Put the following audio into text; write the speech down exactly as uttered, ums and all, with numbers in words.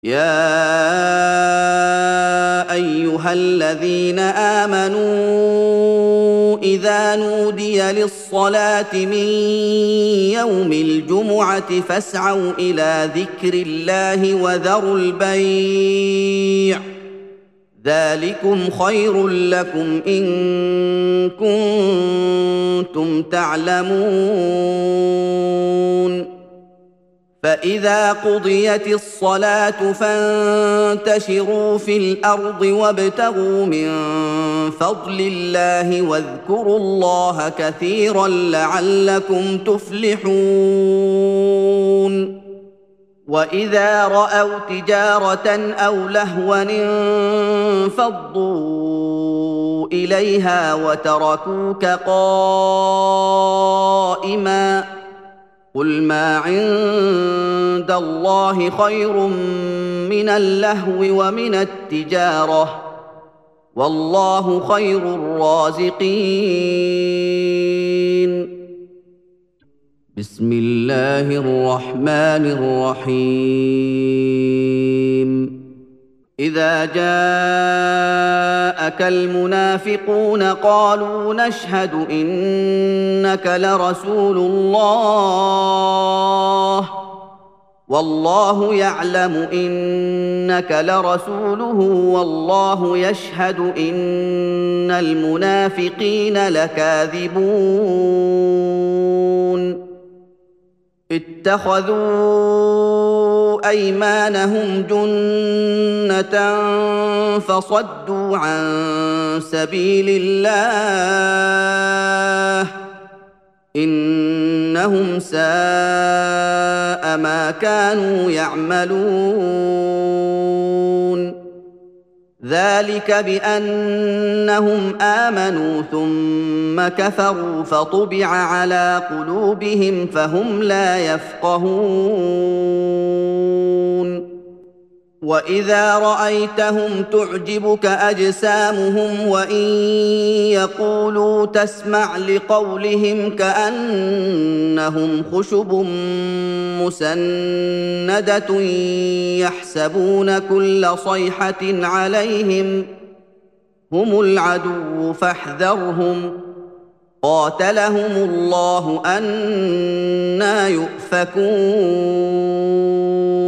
يا ايها الذين امنوا اذا نودي للصلاه من يوم الجمعه فاسعوا الى ذكر الله وذروا البيع ذلكم خير لكم ان كنتم تعلمون. فاذا قضيت الصلاه فانتشروا في الارض وابتغوا من فضل الله واذكروا الله كثيرا لعلكم تفلحون. واذا راوا تجاره او لهوا انفضوا اليها وتركوك قائما قل ما عند الله خير من اللهو ومن التجاره والله خير الرازقين. بسم الله الرحمن الرحيم. إذا جاءك المنافقون قالوا نشهد إنك لرسول الله والله يعلم إنك لرسوله والله يشهد إن المنافقين لكاذبون. اتخذوا ايمانهم جنه فصدوا عن سبيل الله انهم ساء ما كانوا يعملون. ذلك بانهم امنوا ثم كفروا فطبع على قلوبهم فهم لا يفقهون. واذا رايتهم تعجبك اجسامهم وان يقولوا تسمع لقولهم كانهم خشب مسنده يحسبون كل صيحه عليهم هم العدو فاحذرهم قاتلهم الله أنى يؤفكون.